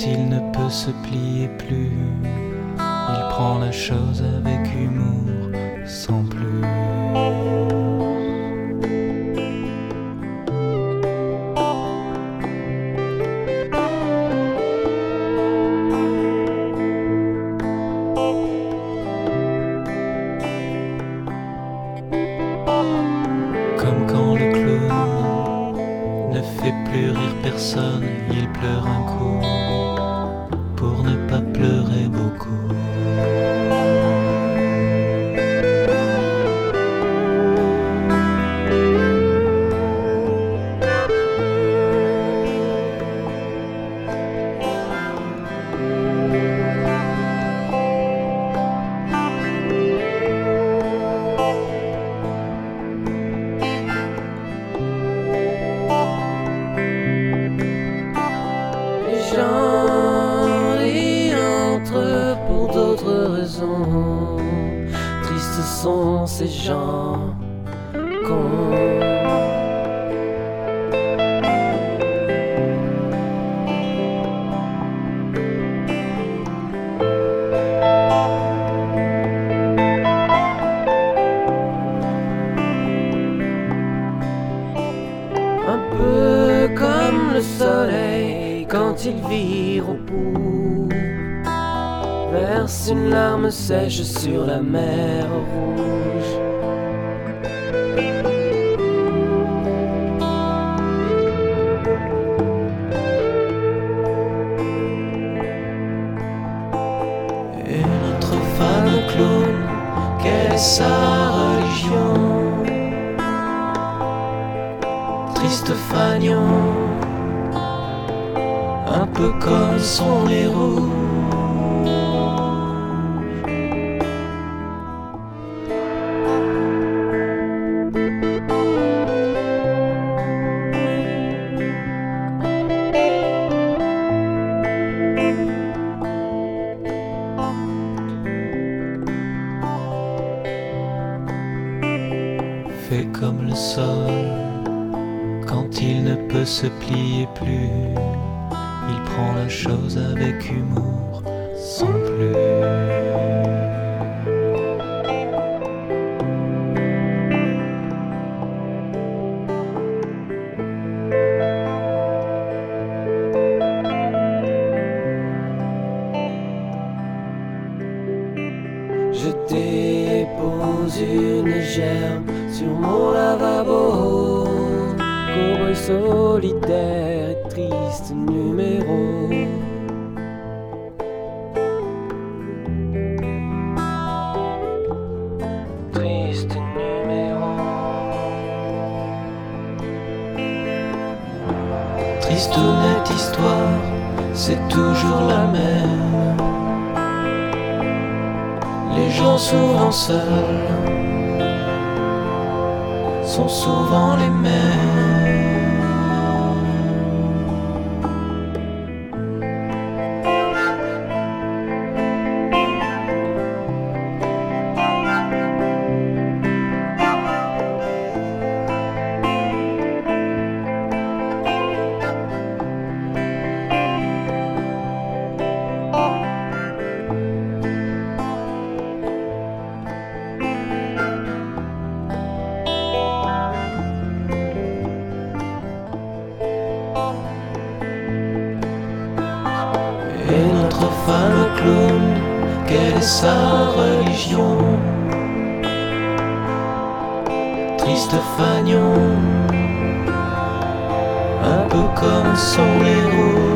il ne peut se plier plus, il prend la chose avec humour, sans plus. Comme quand le clown ne fait plus rire personne, il pleure un coup pour ne pas pleurer beaucoup. Les gens rient entre eux pour d'autres raisons. Tristes sont ces gens cons. Un peu comme le soleil quand il vire au bout, verse une larme sèche sur la mer rouge. Et notre fameux clown, quelle est sa religion? Triste fagnon, un peu comme son héros. Fait comme le sol, quand il ne peut se plier plus, il prend la chose avec humour, sans plus. Je dépose une gerbe sur mon lavabo, cowboy solitaire et triste numéro. Triste numéro. Triste honnête histoire, c'est toujours la même. Les gens souvent seuls sont souvent les mêmes. Et notre fameux clown, quelle est sa religion? Triste fagnon, un peu comme son héros.